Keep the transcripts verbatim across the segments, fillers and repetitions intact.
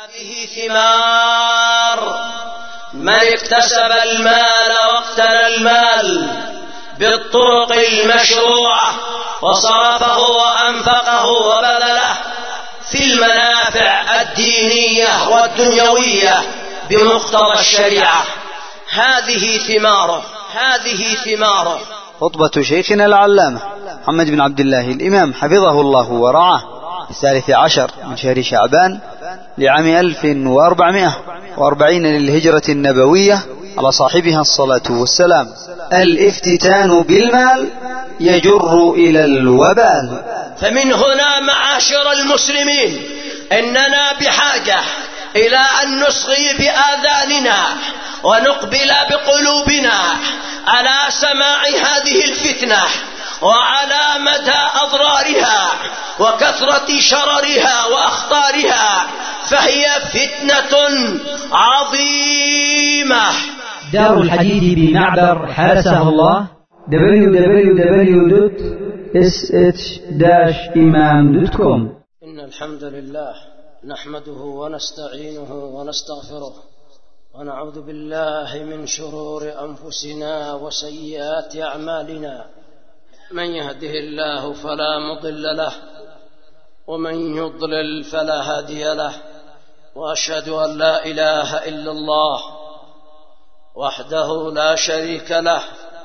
هذه ثمار من اكتسب المال واقتنى المال بالطرق المشروعة وصرفه وأنفقه وبذله في المنافع الدينية والدنيوية بمقتضى الشريعة. هذه ثماره هذه ثماره خطبة شيخنا العلامة محمد بن عبد الله الإمام حفظه الله ورعاه الثالث عشر من شهر شعبان لعام ألف وأربعمائة وأربعين للهجرة النبوية على صاحبها الصلاة والسلام. الافتتان بالمال يجر إلى الوبال. فمن هنا معاشر المسلمين إننا بحاجة إلى أن نصغي بآذاننا ونقبل بقلوبنا على سماع هذه الفتنة وعلى مدى أضرارها وكثرة شررها وأخطارها، فهي فتنة عظيمة. دار الحديث بمعبر حرسه الله دبليو دبليو دبليو دوت اس اتش داش إمام دوت كوم. إن الحمد لله نحمده ونستعينه ونستغفره ونعوذ بالله من شرور أنفسنا وسيئات أعمالنا. من يهده الله فلا مضل له ومن يضلل فلا هادي له، وأشهد أن لا إله إلا الله وحده لا شريك له،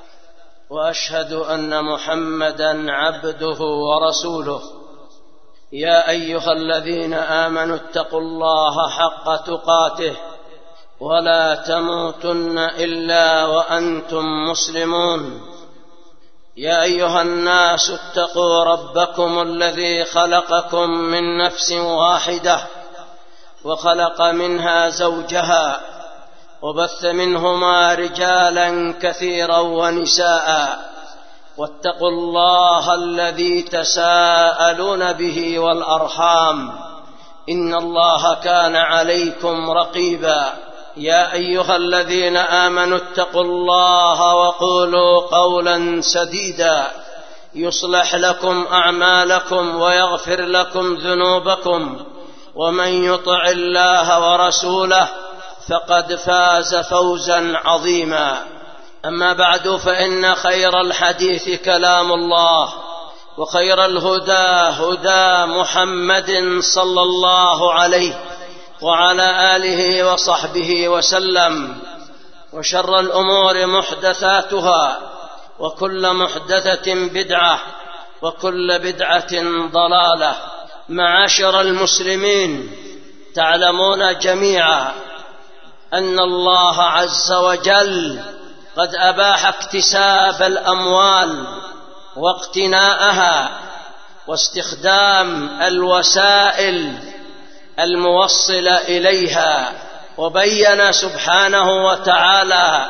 وأشهد أن محمدا عبده ورسوله. يا أيها الذين آمنوا اتقوا الله حق تقاته ولا تموتن إلا وأنتم مسلمون. يا أيها الناس اتقوا ربكم الذي خلقكم من نفس واحدة وخلق منها زوجها وبث منهما رجالا كثيرا ونساء، واتقوا الله الذي تساءلون به والأرحام إن الله كان عليكم رقيبا. يا أيها الذين آمنوا اتقوا الله وقولوا قولا سديدا يصلح لكم أعمالكم ويغفر لكم ذنوبكم، ومن يطع الله ورسوله فقد فاز فوزا عظيما. أما بعد، فإن خير الحديث كلام الله، وخير الهدى هدى محمد صلى الله عليه وعلى آله وصحبه وسلم، وشر الأمور محدثاتها، وكل محدثة بدعة، وكل بدعة ضلالة. معاشر المسلمين، تعلمون جميعا أن الله عز وجل قد أباح اكتساب الأموال واقتناءها واستخدام الوسائل الموصلة إليها، وبين سبحانه وتعالى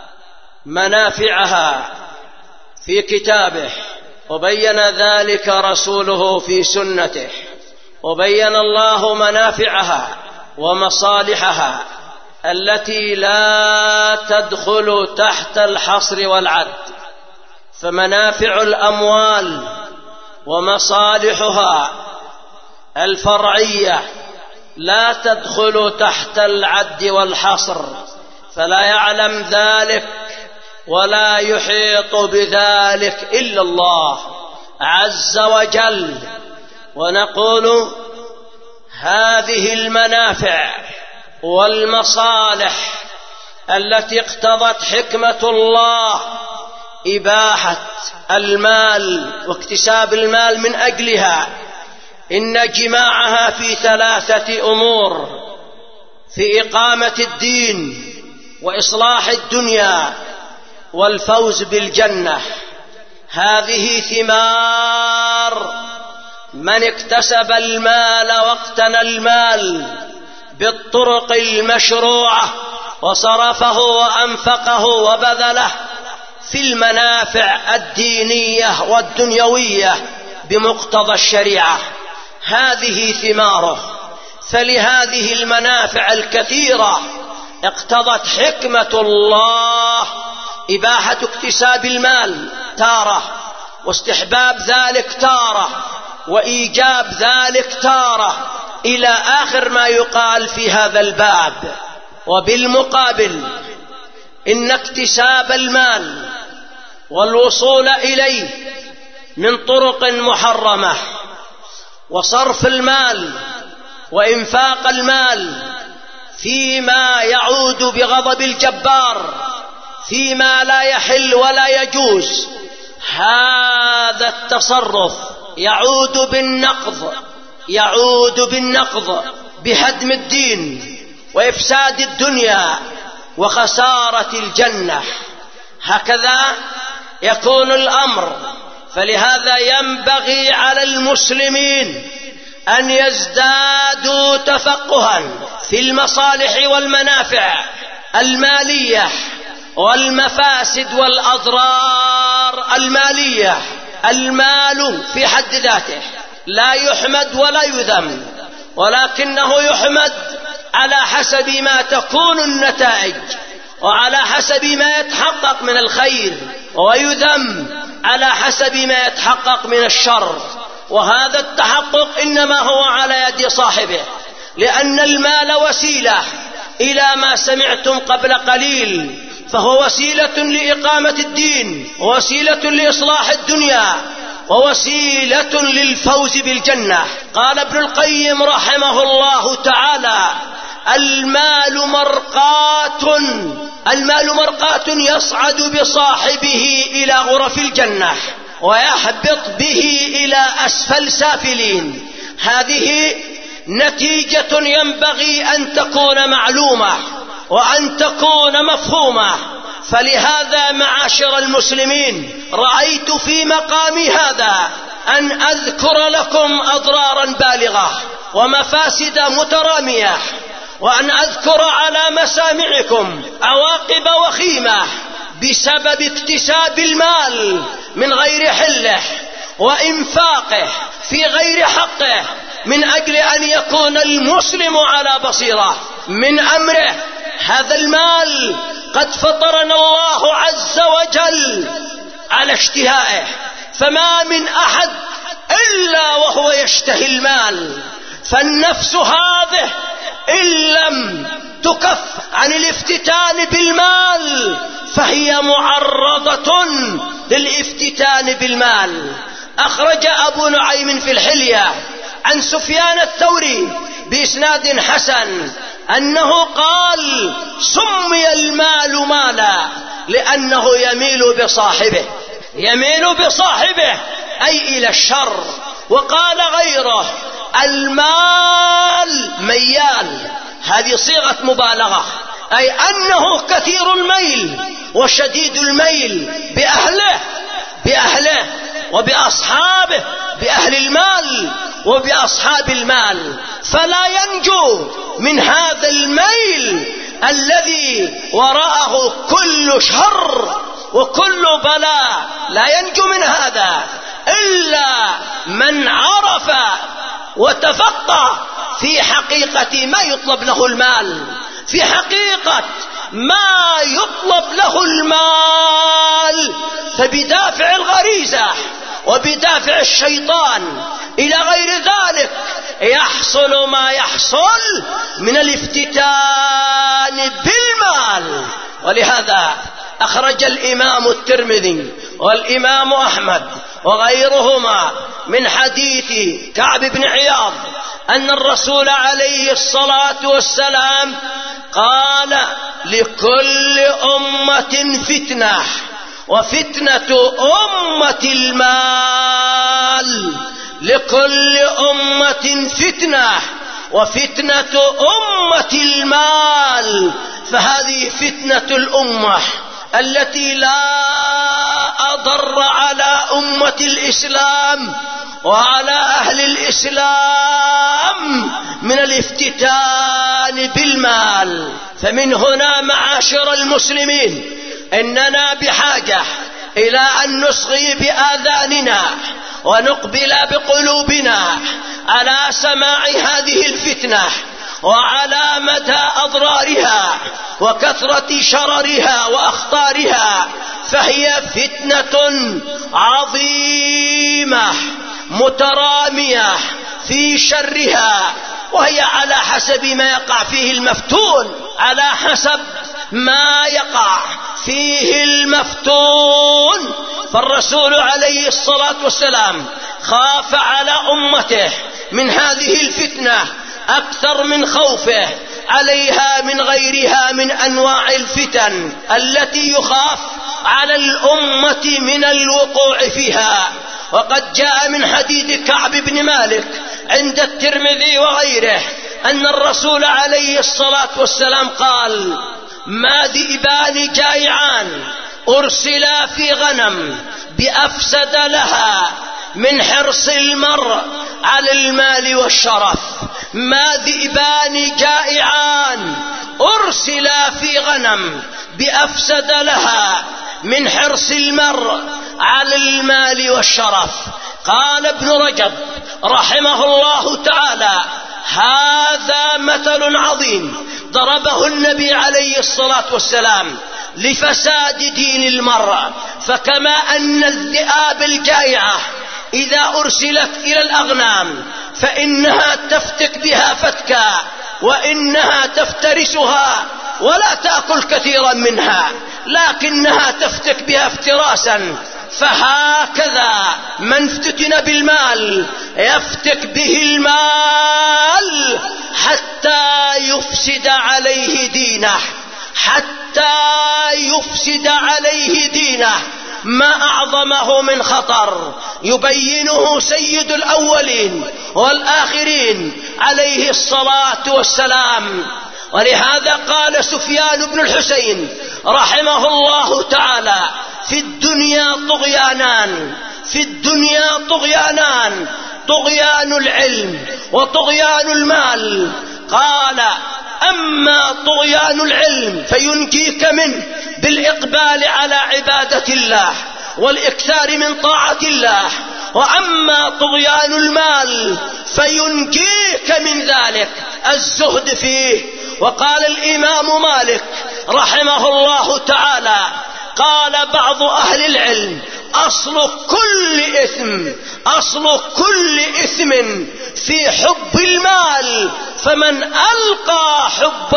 منافعها في كتابه، وبين ذلك رسوله في سنته، وبين الله منافعها ومصالحها التي لا تدخل تحت الحصر والعد. فمنافع الأموال ومصالحها الفرعية لا تدخل تحت العد والحصر، فلا يعلم ذلك ولا يحيط بذلك إلا الله عز وجل. ونقول هذه المنافع والمصالح التي اقتضت حكمة الله إباحة المال واكتساب المال من أجلها، إن جماعها في ثلاثة أمور: في إقامة الدين وإصلاح الدنيا والفوز بالجنة. هذه ثمار من اكتسب المال واقتنى المال بالطرق المشروعة وصرفه وأنفقه وبذله في المنافع الدينية والدنيوية بمقتضى الشريعة. هذه ثماره. فلهذه المنافع الكثيرة اقتضت حكمة الله إباحة اكتساب المال تارة، واستحباب ذلك تارة، وإيجاب ذلك تارة، إلى آخر ما يقال في هذا الباب. وبالمقابل إن اكتساب المال والوصول إليه من طرق محرمة، وصرف المال وإنفاق المال فيما يعود بغضب الجبار، فيما لا يحل ولا يجوز، هذا التصرف يعود بالنقض يعود بالنقض بهدم الدين وإفساد الدنيا وخسارة الجنة. هكذا يكون الأمر. فلهذا ينبغي على المسلمين أن يزدادوا تفقها في المصالح والمنافع المالية والمفاسد والأضرار المالية. المال في حد ذاته لا يحمد ولا يذم، ولكنه يحمد على حسب ما تكون النتائج وعلى حسب ما يتحقق من الخير، ويذم على حسب ما يتحقق من الشر. وهذا التحقق إنما هو على يد صاحبه، لأن المال وسيلة إلى ما سمعتم قبل قليل، فهو وسيلة لإقامة الدين، ووسيلة لإصلاح الدنيا، ووسيلة للفوز بالجنة. قال ابن القيم رحمه الله تعالى: المال مرقاة المال مرقاة يصعد بصاحبه إلى غرف الجنة ويهبط به إلى أسفل سافلين. هذه نتيجة ينبغي أن تكون معلومة وأن تكون مفهومة. فلهذا معاشر المسلمين رأيت في مقامي هذا أن أذكر لكم أضرارا بالغة ومفاسد مترامية، وأن أذكر على مسامعكم عواقب وخيمة بسبب اكتساب المال من غير حله وإنفاقه في غير حقه، من أجل أن يكون المسلم على بصيرة من أمره. هذا المال قد فطرنا الله عز وجل على اشتهائه، فما من أحد إلا وهو يشتهي المال. فالنفس هذه إن لم تكف عن الافتتان بالمال فهي معرضة للافتتان بالمال. أخرج أبو نعيم في الحلية عن سفيان الثوري بإسناد حسن أنه قال: سمي المال مالا لأنه يميل بصاحبه يميل بصاحبه أي إلى الشر. وقال غيره: المال ميال، هذه صيغة مبالغة، أي أنه كثير الميل وشديد الميل بأهله بأهله وبأصحابه، بأهل المال وبأصحاب المال، فلا ينجو من هذا الميل الذي وراءه كل شر وكل بلاء. لا ينجو من هذا إلا من عرف وتفقه في حقيقة ما يطلب له المال، في حقيقة ما يطلب له المال. فبدافع الغريزة وبدافع الشيطان إلى غير ذلك يحصل ما يحصل من الافتتان بالمال. ولهذا أخرج الإمام الترمذي والإمام أحمد وغيرهما من حديث كعب بن عياض أن الرسول عليه الصلاة والسلام قال: لكل أمة فتنة، وفتنة أمة المال. لكل أمة فتنة وفتنة أمة المال. فهذه فتنة الأمة التي لا أضر على أمة الإسلام وعلى أهل الإسلام من الافتتان بالمال. فمن هنا معاشر المسلمين إننا بحاجة إلى أن نصغي بآذاننا ونقبل بقلوبنا على سماع هذه الفتنة وعلى مدى أضرارها وكثرة شررها وأخطارها. فهي فتنة عظيمة مترامية في شرها وهي على حسب ما يقع فيه المفتون، على حسب ما يقع فيه المفتون. فالرسول عليه الصلاة والسلام خاف على أمته من هذه الفتنة أكثر من خوفه عليها من غيرها من أنواع الفتن التي يخاف على الأمة من الوقوع فيها. وقد جاء من حديث كعب بن مالك عند الترمذي وغيره أن الرسول عليه الصلاة والسلام قال: ما ذئبان جائعان أرسلا في غنم بأفسد لها من حرص المرء على المال والشرف. ما ذئبان جائعان أرسلا في غنم بأفسد لها من حرص المرء على المال والشرف. قال ابن رجب رحمه الله تعالى: هذا مثل عظيم ضربه النبي عليه الصلاة والسلام لفساد دين المرء. فكما أن الذئاب الجائعة إذا أرسلت إلى الأغنام فإنها تفتك بها فتكا وإنها تفترسها ولا تأكل كثيرا منها، لكنها تفتك بها افتراسا، فهكذا من افتتن بالمال يفتك به المال حتى يفسد عليه دينه، حتى يفسد عليه دينه. ما أعظمه من خطر يبينه سيد الأولين والآخرين عليه الصلاة والسلام. ولهذا قال سفيان بن الحسين رحمه الله تعالى: في الدنيا طغيانان، في الدنيا طغيانان، طغيان العلم وطغيان المال. قال: أما طغيان العلم فينجيك منه بالإقبال على عبادة الله والإكثار من طاعة الله، وأما طغيان المال فينجيك من ذلك الزهد فيه. وقال الإمام مالك رحمه الله تعالى: قال بعض أهل العلم: أصل كل إثم، أصل كل إثم في حب المال، فمن ألقى حب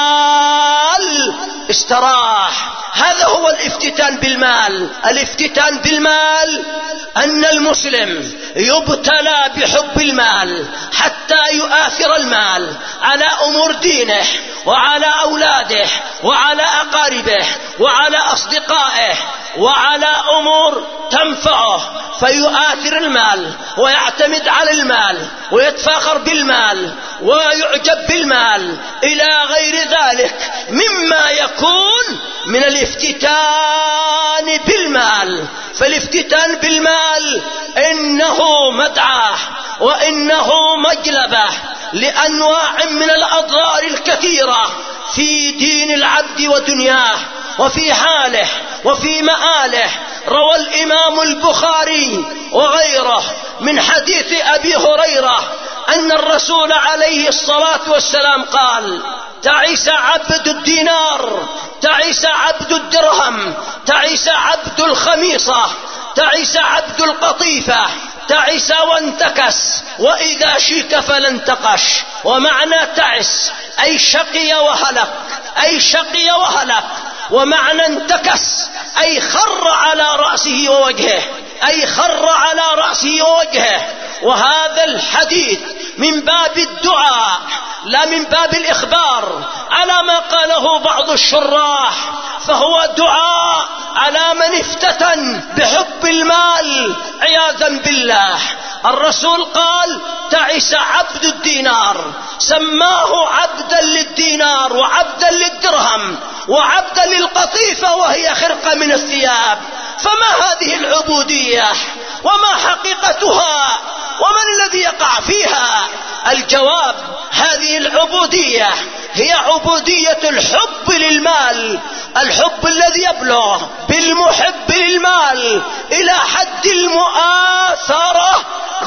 المال استراح. هذا هو الافتتان بالمال. الافتتان بالمال أن المسلم يبتلى بحب المال حتى يؤثر المال على أمور دينه وعلى أولاده وعلى أقاربه وعلى أصدقائه وعلى أمور تنفعه، فيؤثر المال ويعتمد على المال ويتفاخر بالمال ويعجب بالمال إلى غير ذلك مما يكون من الافتتان بالمال. فالافتتان بالمال إنه مدعاه وإنه مجلبه لأنواع من الأضرار الكثيرة في دين العبد ودنياه وفي حاله وفي مآله. روى الإمام البخاري وغيره من حديث أبي هريرة أن الرسول عليه الصلاة والسلام قال: تعس عبد الدينار، تعس عبد الدرهم، تعس عبد الخميصة، تعس عبد القطيفة، تعس وانتكس، وإذا شيك فلانتقش. ومعنى تعس أي شقي وهلك، أي شقي وهلك. ومعنى انتكس أي خر على رأسه ووجهه، أي خر على رأسه ووجهه. وهذا الحديث من باب الدعاء لا من باب الإخبار على ما قاله بعض الشراح، فهو دعاء على من افتتن بحب المال عياذا بالله. الرسول قال: تعس عبد الدينار، سماه عبدا للدينار وعبدا للدرهم وعبدا للقطيفة وهي خرقة من الثياب. فما هذه العبودية وما حقيقتها ومن الذي يقع فيها؟ الجواب: هذه العبودية هي عبودية الحب للمال، الحب الذي يبلغ بالمحب للمال إلى حد المؤاثرة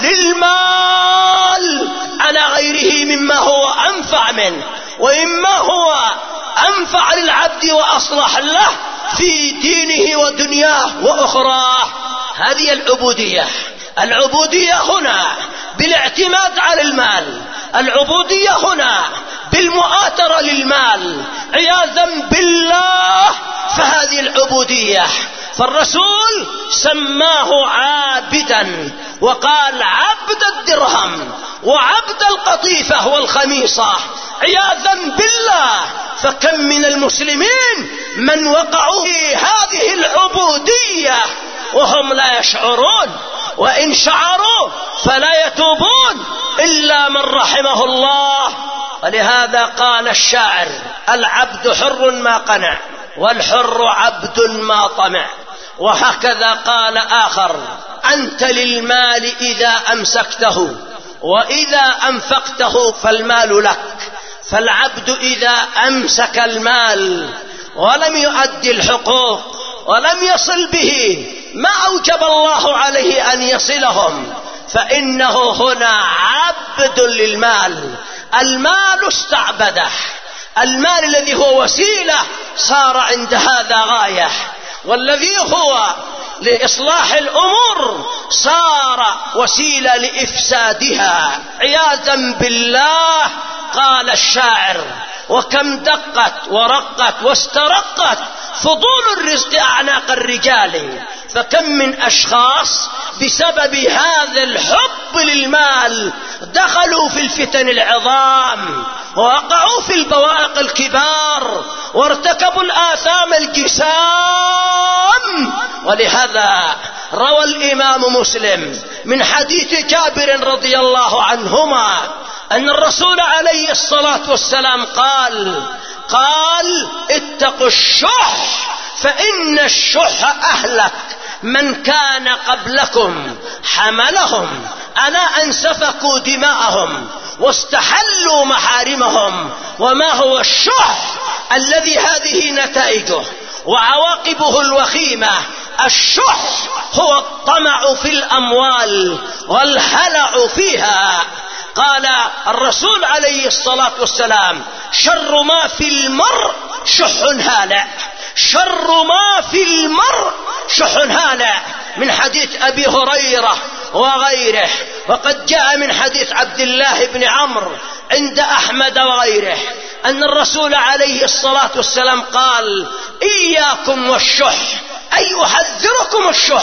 للمال على غيره مما هو أنفع منه وإما هو أنفع للعبد وأصلح له في دينه ودنياه وأخراه. هذه العبودية. العبودية هنا بالاعتماد على المال العبودية هنا بالمؤاترة للمال عياذا بالله، فهذه العبودية. فالرسول سماه عابدا وقال عبد الدرهم وعبد القطيفة والخميصة عياذا بالله. فكم من المسلمين من وقعوا في هذه العبودية وهم لا يشعرون، وإن شعروا فلا يتوبون إلا من رحمه الله. ولهذا قال الشاعر: العبد حر ما قنع والحر عبد ما طمع. وهكذا قال آخر: أنت للمال إذا أمسكته وإذا أنفقته فالمال لك. فالعبد إذا أمسك المال ولم يؤدي الحقوق ولم يصل به ما أوجب الله عليه أن يصلهم فإنه هنا عبد للمال. المال استعبده، المال الذي هو وسيلة صار عند هذا غاية، والذي هو لإصلاح الأمور صار وسيلة لإفسادها عياذا بالله. قال الشاعر: وكم دقت ورقت واسترقت فضول الرزق أعناق الرجال. فكم من أشخاص بسبب هذا الحب للمال دخلوا في الفتن العظام ووقعوا في البوائق الكبار وارتكبوا الآثام الجسام. ولهذا روى الإمام مسلم من حديث جابر رضي الله عنهما أن الرسول عليه الصلاة والسلام قال قال اتقوا الشح فإن الشح أهلك من كان قبلكم حملهم على أن سفكوا دماءهم واستحلوا محارمهم. وما هو الشح الذي هذه نتائجه وعواقبه الوخيمة؟ الشح هو الطمع في الأموال والهلع فيها. قال الرسول عليه الصلاة والسلام: شر ما في المرء شح هالع، شر ما في المرء شح هالع، من حديث أبي هريرة وغيره. وقد جاء من حديث عبد الله بن عمرو عند أحمد وغيره أن الرسول عليه الصلاة والسلام قال: إياكم والشح، أي أحذركم الشح،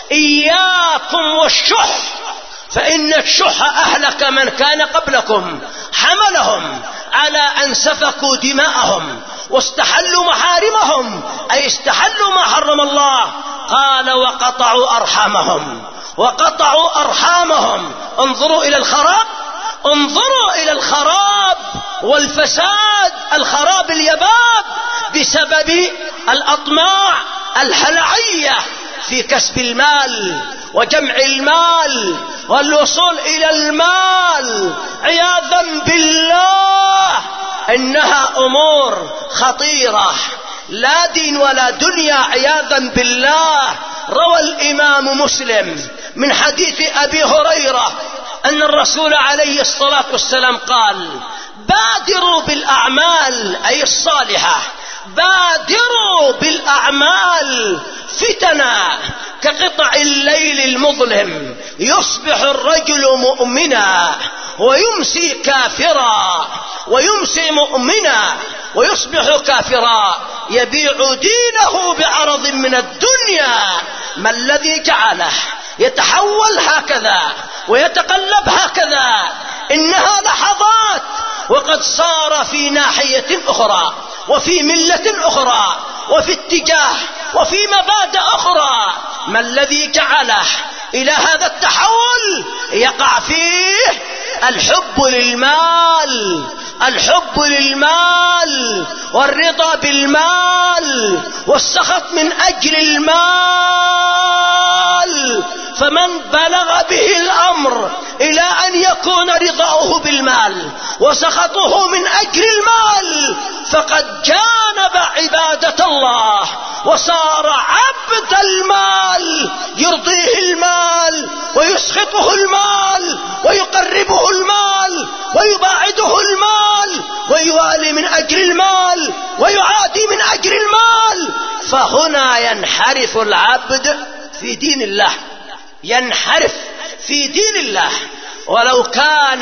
إياكم والشح، فإن الشح أهلك من كان قبلكم حملهم على أن سفكوا دماءهم واستحلوا محارمهم، أي استحلوا ما حرم الله. قال: وقطعوا أرحامهم، وقطعوا أرحامهم. انظروا إلى الخراب، انظروا إلى الخراب والفساد، الخراب اليباب بسبب الأطماع الهلعية في كسب المال وجمع المال والوصول إلى المال عياذا بالله. إنها أمور خطيرة، لا دين ولا دنيا عياذا بالله. روى الإمام مسلم من حديث أبي هريرة أن الرسول عليه الصلاة والسلام قال: بادروا بالأعمال، أي الصالحة، بادروا بالأعمال فتنا كقطع الليل المظلم، يصبح الرجل مؤمنا ويمسي كافرا، ويمسي مؤمنا ويصبح كافرا، يبيع دينه بعرض من الدنيا. ما الذي جعله يتحول هكذا ويتقلب هكذا؟ إنها لحظات، وقد صار في ناحية أخرى وفي ملة أخرى وفي اتجاه وفي مبادئ أخرى. ما الذي جعله إلى هذا التحول؟ يقع فيه الحب للمال، الحب للمال والرضا بالمال والسخط من أجل المال. فمن بلغ به الأمر إلى أن يكون رضاؤه بالمال وسخطه من أجل المال فقد جانب عبادة الله وصار عبد المال، يرضيه المال ويسخطه المال ويقربه المال ويباعده المال ويوالي من أجل المال ويعادي من أجل المال. فهنا ينحرف العبد في دين الله، ينحرف في دين الله. ولو كان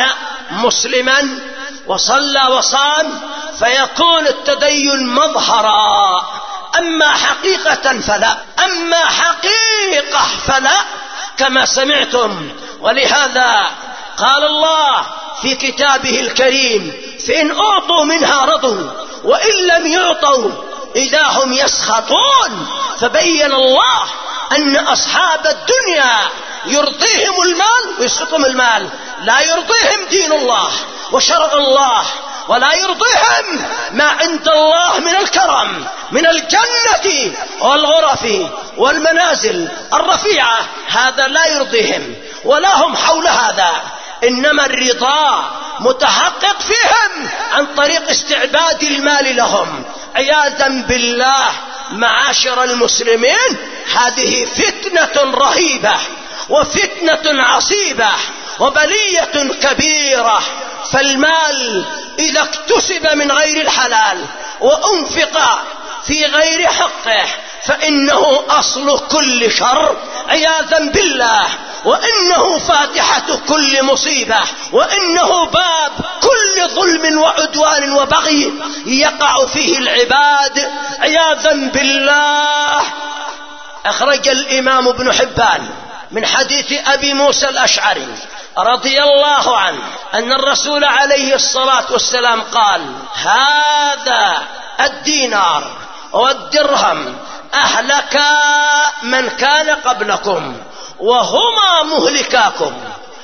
مسلما وصلى وصام فيكون التدين مظهرا، أما حقيقة فلا، أما حقيقة فلا كما سمعتم. ولهذا قال الله في كتابه الكريم: فإن أعطوا منها رضوا وإن لم يعطوا إذا هم يسخطون. فبين الله أن أصحاب الدنيا يرضيهم المال ويسخطهم المال، لا يرضيهم دين الله وشرع الله، ولا يرضيهم ما عند الله من الكرم من الجنة والغرف والمنازل الرفيعة، هذا لا يرضيهم ولا هم حول هذا. إنما الرضا متحقق فيهم عن طريق استعباد المال لهم عياذا بالله. معاشر المسلمين، هذه فتنة رهيبة وفتنة عصيبة وبلية كبيرة. فالمال إذا اكتسب من غير الحلال وأنفق في غير حقه فإنه أصل كل شر عياذا بالله، وإنه فاتحة كل مصيبة، وإنه باب كل ظلم وعدوان وبغي يقع فيه العباد عياذا بالله. أخرج الإمام ابن حبان من حديث أبي موسى الأشعري رضي الله عنه أن الرسول عليه الصلاة والسلام قال: هذا الدينار والدرهم أهلك من كان قبلكم وهما مهلكاكم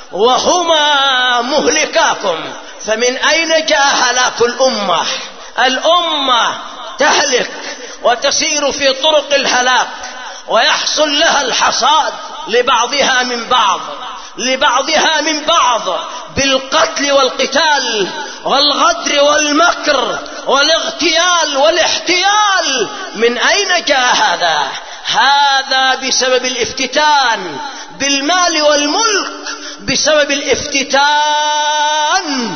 وهما مهلكاكم. فمن أين جاء هلاك الأمة؟ الأمة تهلك وتسير في طرق الهلاك ويحصل لها الحصاد لبعضها من بعض لبعضها من بعض بالقتل والقتال والغدر والمكر والاغتيال والاحتيال. من أين جاء هذا؟ هذا بسبب الافتتان بالمال والملك، بسبب الافتتان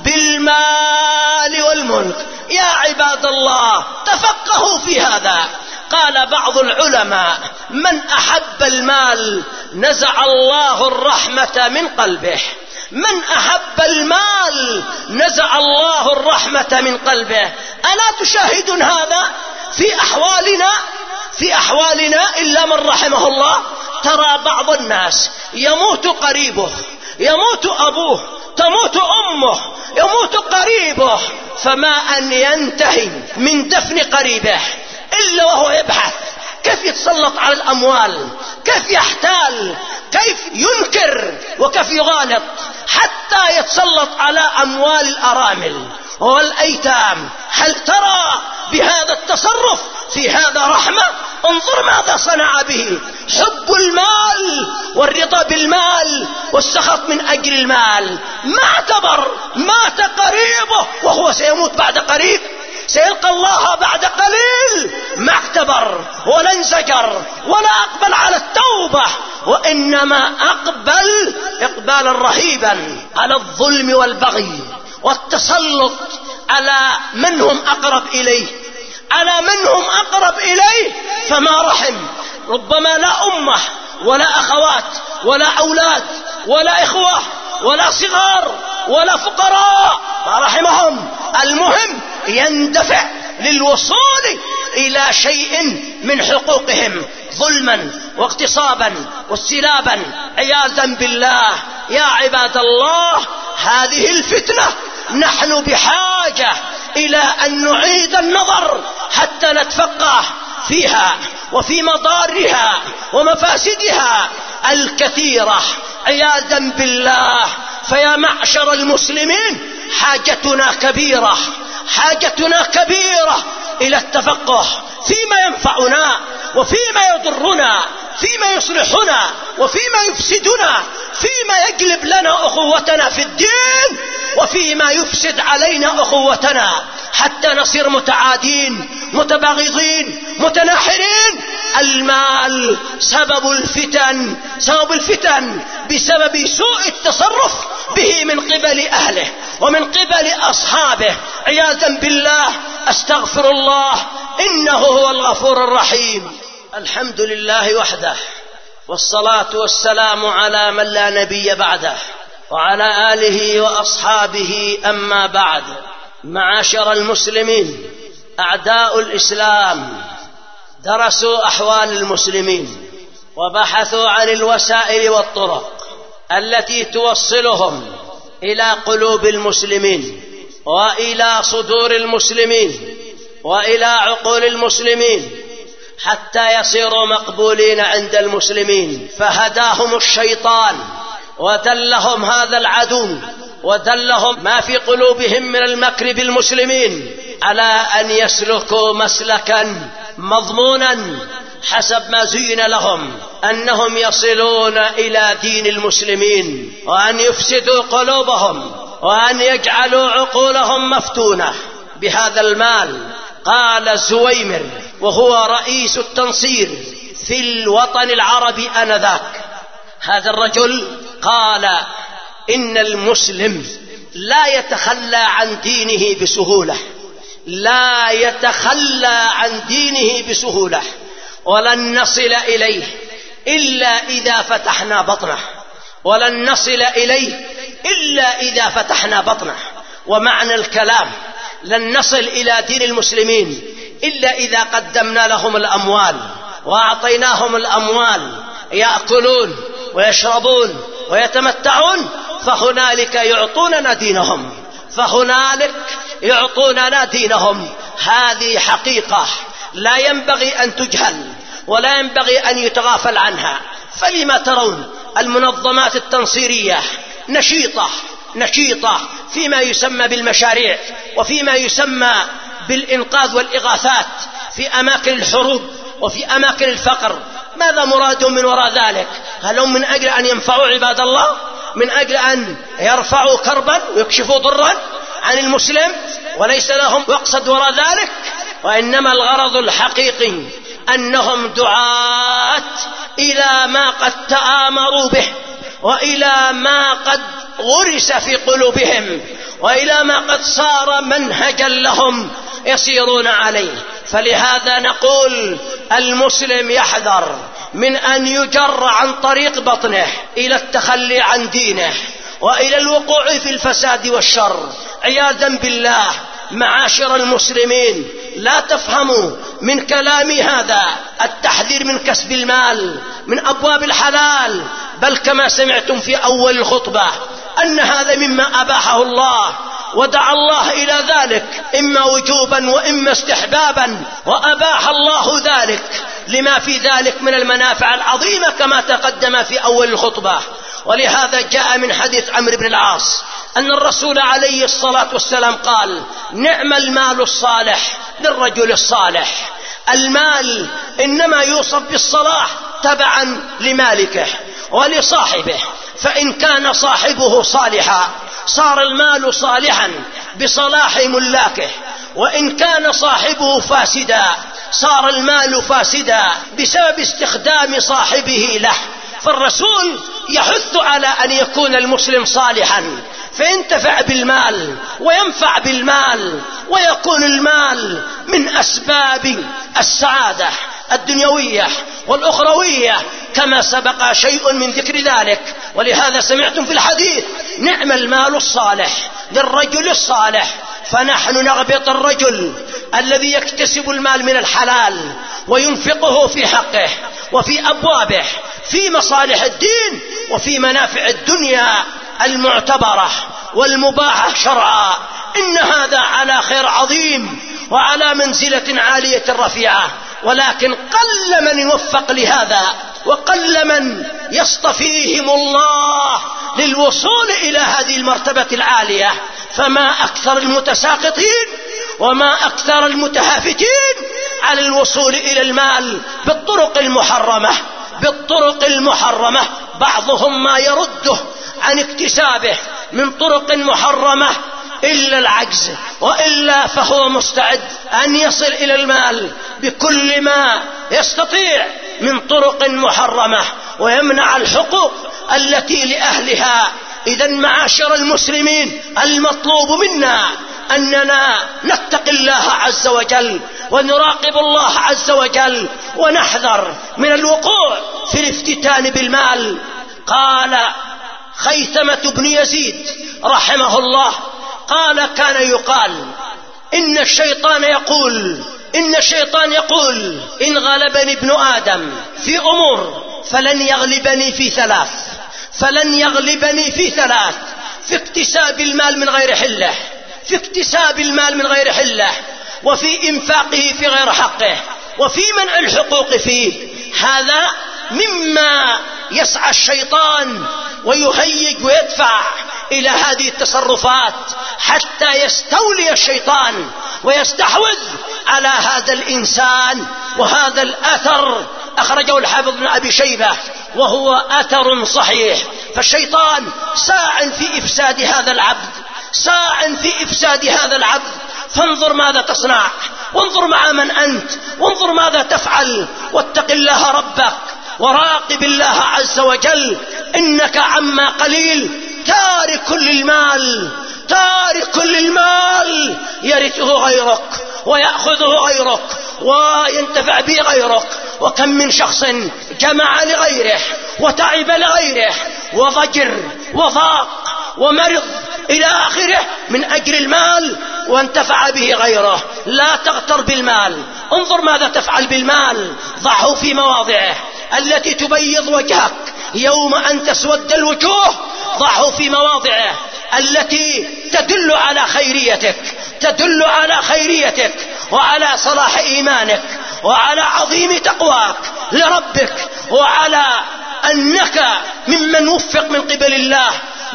بالمال والملك. يا عباد الله، تفقهوا في هذا. قال بعض العلماء: من أحب المال نزع الله الرحمة من قلبه. من أحب المال نزع الله الرحمة من قلبه. ألا تشاهدون هذا في أحوالنا في أحوالنا إلا من رحمه الله؟ ترى بعض الناس يموت قريبه، يموت أبوه، تموت أمه، يموت قريبه، فما أن ينتهي من دفن قريبه إلا وهو يبحث كيف يتسلط على الأموال، كيف يحتال، كيف ينكر وكيف يغالط، حتى يتسلط على أموال الأرامل والأيتام. هل ترى بهذا التصرف في هذا رحمة؟ انظر ماذا صنع به. حب المال والرضا بالمال والسخط من أجل المال. ما اعتبر مات قريبه وهو سيموت بعد قريب، سيلقى الله بعد قليل. ما اعتبر ولا انزجر ولا أقبل على التوبة، وإنما أقبل إقبالا رهيبا على الظلم والبغي والتسلط على من هم أقرب إليه على من هم أقرب إليه فما رحم. ربما لا أمه ولا أخوات ولا أولاد ولا إخوة ولا صغار ولا فقراء، ما رحمهم. المهم يندفع للوصول إلى شيء من حقوقهم ظلما واغتصابا واستلابا عياذا بالله. يا عباد الله، هذه الفتنة نحن بحاجة إلى أن نعيد النظر حتى نتفقه فيها وفي مضارها ومفاسدها الكثيرة عياذا بالله. فيا معشر المسلمين، حاجتنا كبيرة حاجتنا كبيرة إلى التفقه فيما ينفعنا وفيما يضرنا، فيما يصلحنا وفيما يفسدنا، فيما يجلب لنا أخوتنا في الدين وفيما يفسد علينا أخوتنا، حتى نصير متعادين متباغضين متناحرين. المال سبب الفتن سبب الفتن بسبب سوء التصرف به من قبل أهله ومن قبل أصحابه عياذا بالله. أستغفر الله، إنه هو الغفور الرحيم. الحمد لله وحده، والصلاة والسلام على من لا نبي بعده، وعلى آله وأصحابه، أما بعد. معاشر المسلمين، أعداء الإسلام درسوا أحوال المسلمين وبحثوا عن الوسائل والطرق التي توصلهم إلى قلوب المسلمين وإلى صدور المسلمين وإلى عقول المسلمين حتى يصيروا مقبولين عند المسلمين. فهداهم الشيطان ودلهم هذا العدو ودلهم ما في قلوبهم من المكر بالمسلمين على أن يسلكوا مسلكا مضمونا حسب ما زين لهم، أنهم يصلون إلى دين المسلمين وأن يفسدوا قلوبهم وأن يجعلوا عقولهم مفتونة بهذا المال. قال زويمر وهو رئيس التنصير في الوطن العربي آنذاك، هذا الرجل قال إن المسلم لا يتخلى عن دينه بسهولة، لا يتخلى عن دينه بسهولة، ولن نصل إليه إلا إذا فتحنا بطنه، ولن نصل إليه إلا إذا فتحنا بطنه. ومعنى الكلام لن نصل إلى دين المسلمين إلا إذا قدمنا لهم الأموال وأعطيناهم الأموال يأكلون ويشربون ويتمتعون، فهنالك يعطوننا دينهم، فهنالك يعطوننا دينهم. هذه حقيقة لا ينبغي أن تجهل ولا ينبغي أن يتغافل عنها. فلما ترون المنظمات التنصيرية نشيطة نشيطة فيما يسمى بالمشاريع وفيما يسمى بالإنقاذ والإغاثات في أماكن الحروب وفي أماكن الفقر؟ ماذا مرادهم من وراء ذلك؟ هل هم من أجل أن ينفعوا عباد الله؟ من أجل أن يرفعوا كربا ويكشفوا ضرا عن المسلم؟ وليس لهم مقصد وراء ذلك، وإنما الغرض الحقيقي أنهم دعاة إلى ما قد تآمروا به وإلى ما قد غرس في قلوبهم وإلى ما قد صار منهجا لهم يسيرون عليه. فلهذا نقول المسلم يحذر من أن يجر عن طريق بطنه إلى التخلي عن دينه وإلى الوقوع في الفساد والشر عياذا بالله. معاشر المسلمين، لا تفهموا من كلامي هذا التحذير من كسب المال من أبواب الحلال، بل كما سمعتم في أول الخطبة أن هذا مما أباحه الله ودعا الله إلى ذلك إما وجوبا وإما استحبابا، وأباح الله ذلك لما في ذلك من المنافع العظيمة كما تقدم في أول الخطبة. ولهذا جاء من حديث عمرو بن العاص أن الرسول عليه الصلاة والسلام قال: نعم المال الصالح للرجل الصالح. المال إنما يوصف بالصلاح تبعا لمالكه ولصاحبه، فإن كان صاحبه صالحا صار المال صالحا بصلاح ملاكه، وإن كان صاحبه فاسدا صار المال فاسدا بسبب استخدام صاحبه له. فالرسول يحث على أن يكون المسلم صالحا فينتفع بالمال وينفع بالمال ويكون المال من أسباب السعادة الدنيوية والأخروية كما سبق شيء من ذكر ذلك. ولهذا سمعتم في الحديث: نعم المال الصالح للرجل الصالح. فنحن نغبط الرجل الذي يكتسب المال من الحلال وينفقه في حقه وفي أبوابه في مصالح الدين وفي منافع الدنيا المعتبرة والمباحة شرعا. إن هذا على خير عظيم وعلى منزلة عالية رفيعة، ولكن قل من يوفق لهذا وقل من يصطفيهم الله للوصول إلى هذه المرتبة العالية. فما أكثر المتساقطين وما أكثر المتهافتين على الوصول إلى المال بالطرق المحرمة بالطرق المحرمة بعضهم ما يرده عن اكتسابه من طرق محرمة إلا العجز، وإلا فهو مستعد أن يصل إلى المال بكل ما يستطيع من طرق محرمة ويمنع الحقوق التي لأهلها. إذن معاشر المسلمين، المطلوب منا أننا نتقي الله عز وجل ونراقب الله عز وجل ونحذر من الوقوع في الافتتان بالمال. قال خيثمة بن يزيد رحمه الله قال كان يقال إن الشيطان يقول إن الشيطان يقول إن غلبني ابن آدم في أمور فلن يغلبني في ثلاث فلن يغلبني في ثلاث في اكتساب المال من غير حله في اكتساب المال من غير حله وفي إنفاقه في غير حقه وفي منع الحقوق فيه. هذا مما يسعى الشيطان ويهيج ويدفع إلى هذه التصرفات حتى يستولي الشيطان ويستحوذ على هذا الإنسان. وهذا الأثر أخرجه الحافظ بن أبي شيبة وهو أثر صحيح. فالشيطان ساع في إفساد هذا العبد ساع في إفساد هذا العبد. فانظر ماذا تصنع وانظر مع من أنت وانظر ماذا تفعل واتق الله ربك وراقب الله عز وجل إنك عما قليل تارك للمال تارك للمال يرثه غيرك ويأخذه غيرك وينتفع به غيرك. وكم من شخص جمع لغيره وتعب لغيره وضجر وضاق ومرض إلى آخره من أجل المال وانتفع به غيره. لا تغتر بالمال. انظر ماذا تفعل بالمال. ضعه في مواضعه التي تبيض وجهك يوم أن تسود الوجوه. ضعه في مواضعه التي تدل على خيريتك تدل على خيريتك وعلى صلاح إيمانك وعلى عظيم تقواك لربك وعلى أنك ممن وفق من قبل الله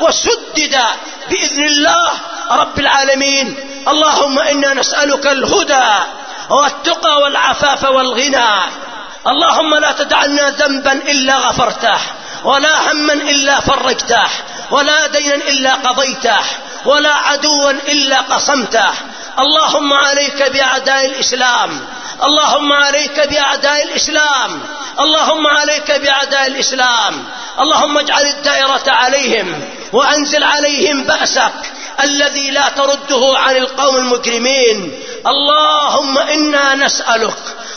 وسدد بإذن الله رب العالمين. اللهم إنا نسألك الهدى والتقى والعفاف والغنى. اللهم لا تدع لنا ذنبا إلا غفرته ولا هما إلا فرجته ولا دينا إلا قضيته ولا عدوا إلا قصمته. اللهم عليك بأعداء الإسلام اللهم عليك بأعداء الإسلام اللهم عليك بأعداء الإسلام. اللهم اجعل الدائرة عليهم وأنزل عليهم بأسك الذي لا ترده عن القوم المجرمين. اللهم إنا نسألك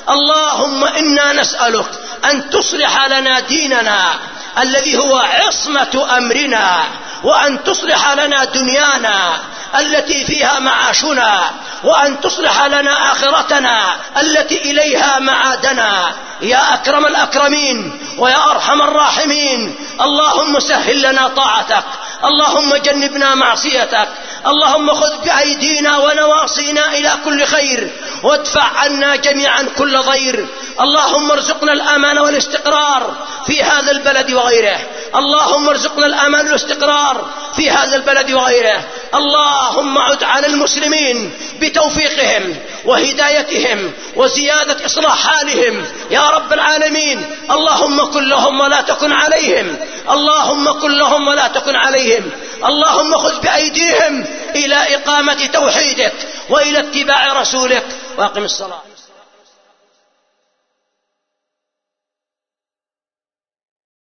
اللهم إنا نسألك أن تصلح لنا ديننا الذي هو عصمة أمرنا وأن تصلح لنا دنيانا التي فيها معاشنا وأن تصلح لنا آخرتنا التي إليها معادنا يا أكرم الأكرمين ويا أرحم الراحمين. اللهم سهل لنا طاعتك اللهم جنبنا معصيتك اللهم خذ بأيدينا ونواصينا إلى كل خير وادفع عنا جميعا كل ضير. اللهم ارزقنا الأمان والاستقرار في هذا البلد وغيره اللهم ارزقنا الأمان والاستقرار في هذا البلد وغيره. اللهم عد على المسلمين بتوفيقهم وهدايتهم وزيادة إصلاح حالهم يا رب العالمين. اللهم كن لهم ولا تكن عليهم اللهم كن لهم ولا تكن عليهم. اللهم خذ بأيديهم إلى إقامة توحيدك وإلى اتباع رسولك. واقم الصلاة.